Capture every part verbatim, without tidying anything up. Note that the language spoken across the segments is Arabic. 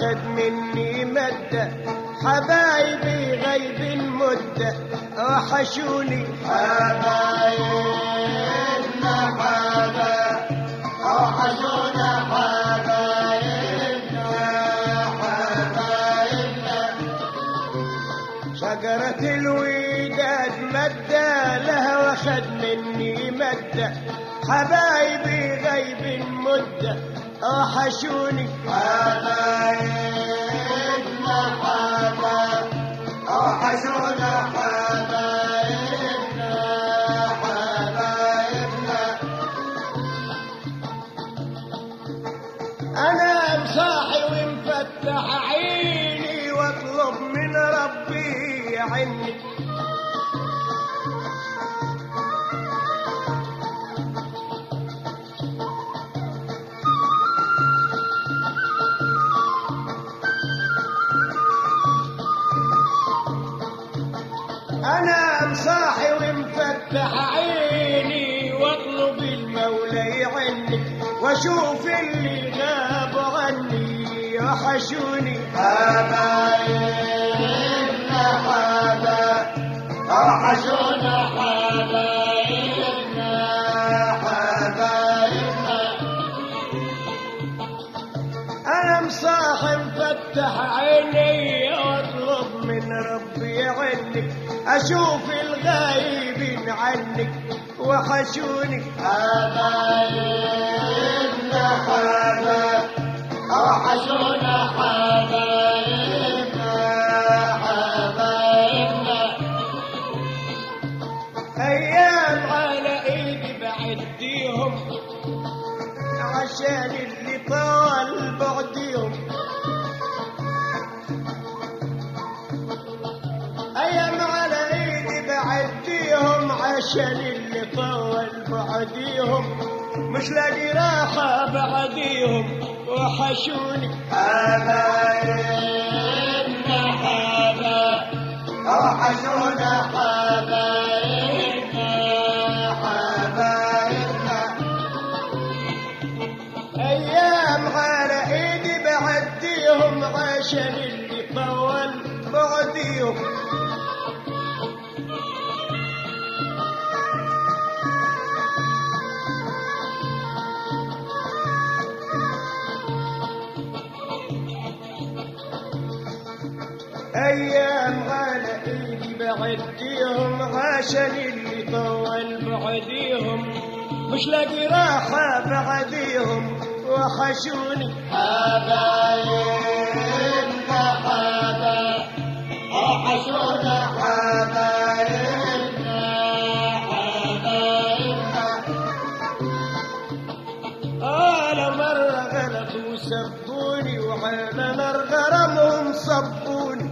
واخد مني مدة، حبايبي غيب مدة وحشوني حبايبنا حبايب وحشونا حبايبنا حبايبنا. شجرة الوداد مدة لها واخد مني مدة، حبايبي غيب مدة وحشوني حبايبنا حبايب وحشونا حبايبنا حبايبنا. أنا صاحي ومفتح عيني واطلب من ربي عني، أنا صاحي ومفتح عيني واطلب المولى يعني، واشوف اللي غاب عني وحشوني حبايبنا حبايب وحشونا حبايبنا حبايبنا. أنا مصاحي مفتح عيني واطلب من ربي عني، أشوف الغايبين عنك وحشوني حبايبنا حبايب وحشونا حبايبنا حبايبنا. أيام على إيدي بعديهم عشان اللي طال بعديهم، أيام على إيدي بعديهم عشان اللي طول بعديهم، مش لاقي راحة بعديهم وحشوني حبايبنا حبايب وحشونا حبايبنا حبايبنا. أيام على إيدي بعديهم عشان اللي طول بعديهم، أيام على إيدي بعديهم عشان اللي طول بعديهم، مش لاقي راحة بعديهم وحشوني حبايبنا حبايب وحشونا حبايبنا حبايبنا. على مرة غلطوا وسبوني وعلى نار غرامهم صبوني،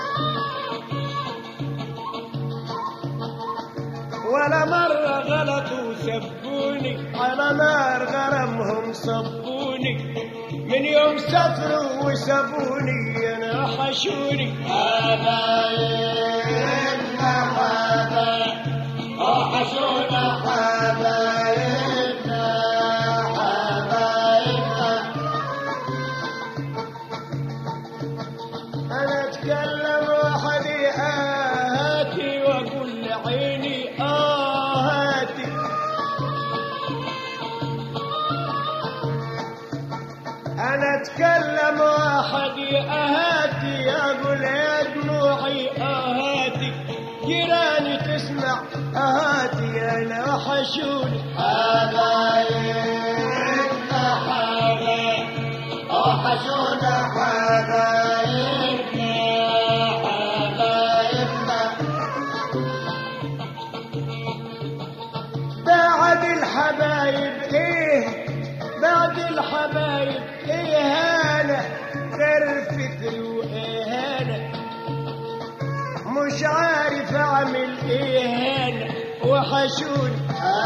ولا مرة غلطوا وسبوني على نار غرامهم صبوني. من يوم سافروا وسابوني أنا وحشوني حبايبنا حبايب وحشونا حبايبنا حبايبنا. أنا أتكلم وحدي آهاتي وأقول لعيني آهاتي، أنا أتكلم وحدي آهاتي أقول يا دموعي آهاتي، جيراني تسمع آهاتي أنا وحشوني حبايبنا حبايب وحشونا حبايبنا حبايبنا. بعد الحبايب إيه بعد الحبايب إهانة غير فكر وإهانة، مش عارف أعمل إهانة وحشوني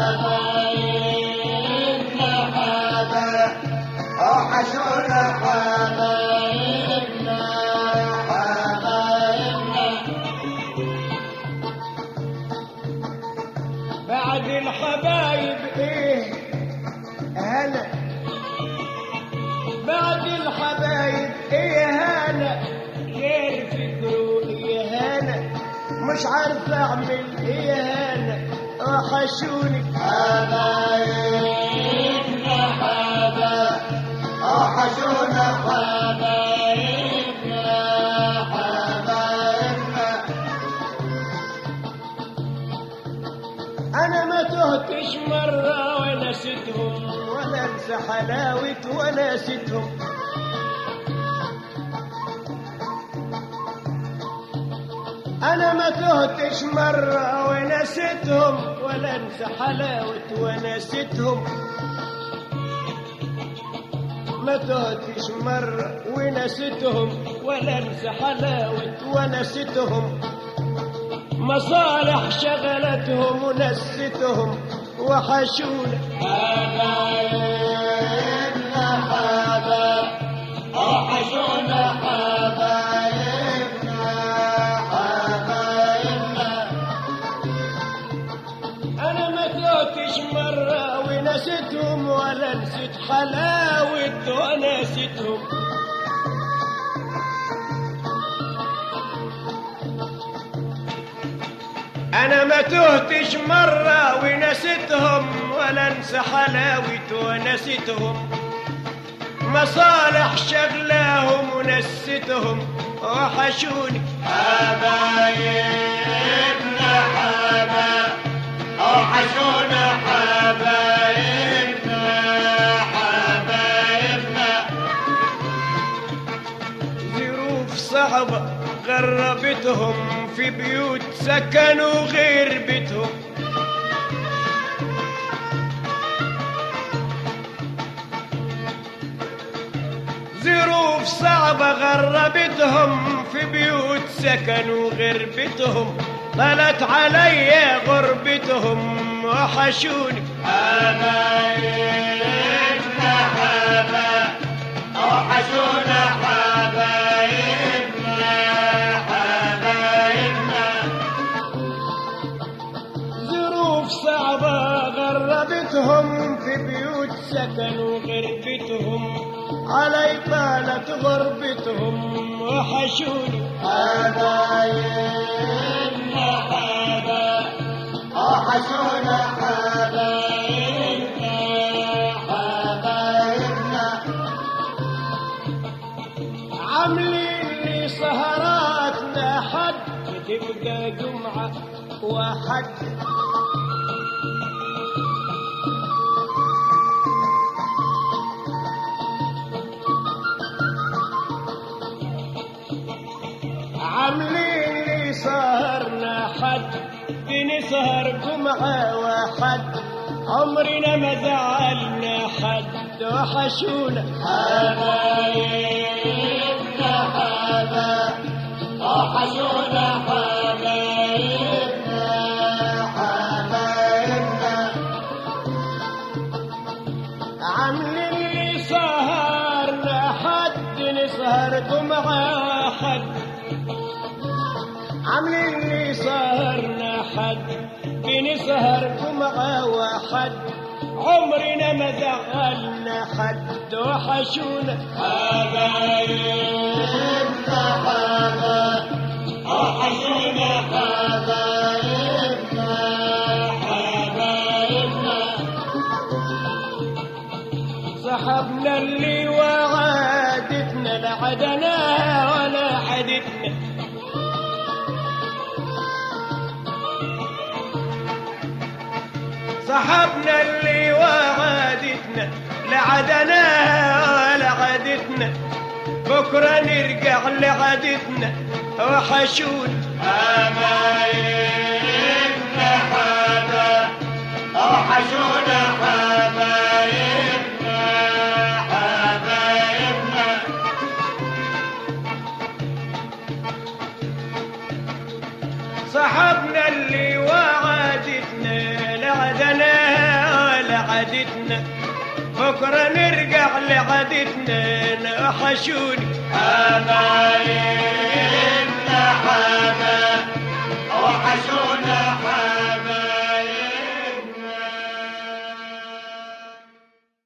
حبايبنا حبايب وحشونا حبايبنا حبايبنا. بعد الحبايب إيه هلا، بعد الحبايب إيه مش عارف اعمل ايه انا وحشوني حبايبنا حبايب وحشونا حبايبنا حبايبنا انا ما تهتش مرة ونسيتهم ولا انسى حلاوة ونسيتهم أنا ما تهتش مرة ونسيتهم ولا أنسى حلاوة ونسيتهم ما تهتش مرة ونسيتهم ولا أنسى حلاوة ونسيتهم مصالح شغلتهم ونسيتهم وحشونا حبايبنا حبايب وحشونا حبايبنا مرة ونسيتهم ولا نسيت حلاوة ونسيتهم أنا ما تهتش مرة ونسيتهم ولا انسى حلاوة ونسيتهم مصالح شغلاهم ونسيتهم وحشوني حبايبنا حبايب وحشونا حبايبنا حبايبنا ظروف صعبة غربتهم في بيوت سكنوا غير بيتهم ظروف صعبة غربتهم في بيوت سكنوا غير بيتهم طلت علي غربتهم وحشوني حبايبنا حبايب وحشونا حبايبنا حبايبنا ظروف صعبة غربتهم في بيوت سكنوا غربتهم علي طالت غربتهم وحشوني حبايبنا حبايب وحشونا حبايبنا حبايبنا عاملين لي سهراتنا حد تبقى جمعة وحد عاملين لي سهرنا حد بنسهر جمعة وحد عمرنا ما زعلنا حد وحشونا حبايبنا حبايب وحشونا حبايبنا حبايبنا عاملين لي سهرنا حد نسهر جمعة حد عاملين لي سهرنا حد بنسهر جمعة وحد عمرنا ما زعلنا حد وحشونا حبايبنا حبايب وحشونا حبايبنا حبايبنا صحبنا اللي وعادتنا لا عدنا ولا عدتنا صحبنا اللي وعادتنا لعدنا ولا عادتنا بكرة نرجع لعادتنا وحشونا حبايبنا حبايب وحشونا حبايبنا حبايبنا صحبنا اللي وعادتنا لعدنا ولا عادتنا بكرة نرجع لعادتنا وحشوني حبايب